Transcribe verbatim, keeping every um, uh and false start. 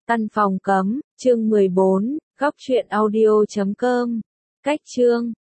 Căn phòng cấm, chương mười bốn, góc truyện audio chấm com. Cách chương